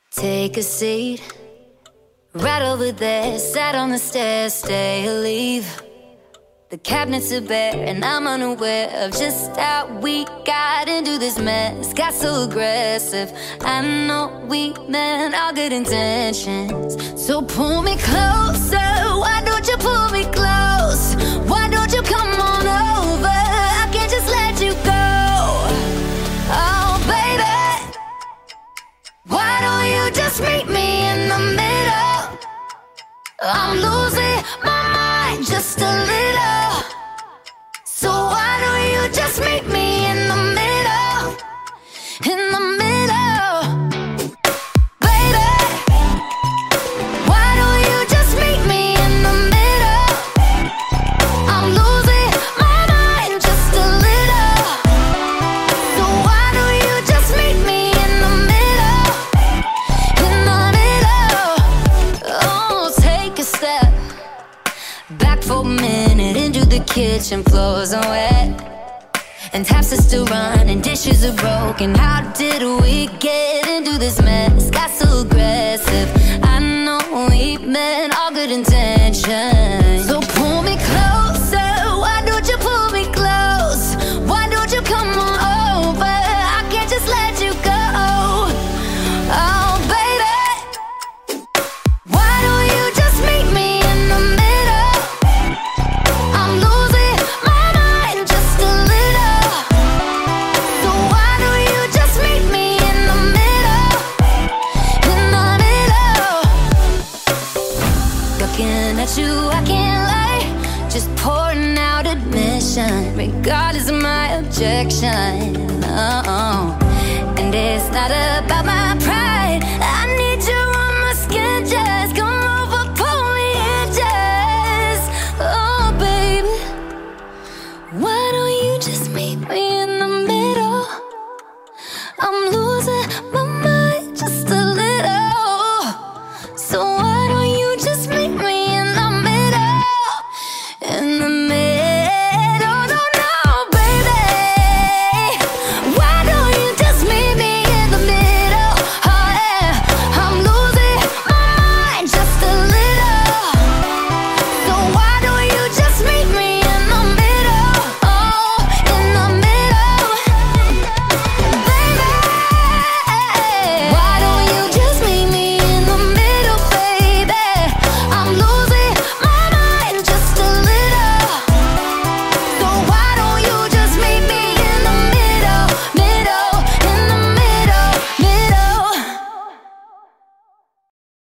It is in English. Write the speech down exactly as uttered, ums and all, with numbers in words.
Take a seat, right over there. Sat on the stairs, stay or leave. The cabinets are bare and I'm unaware of just how we got into this mess. Got so aggressive. I know we meant all good intentions. So pull me closer. Why don't you pull me close? Why don't you come on over? I can't just let you go. Oh baby, why don't you just meet me in the middle? I'm losing my mind just a little. So why don't you just meet me in the middle? In the middle. Baby, why don't you just meet me in the middle? I'm losing my mind just a little. So why don't you just meet me in the middle? In the middle. Oh, take a step back for a minute into the kitchen. Floors are wet and taps are still running, dishes are broken. How did we get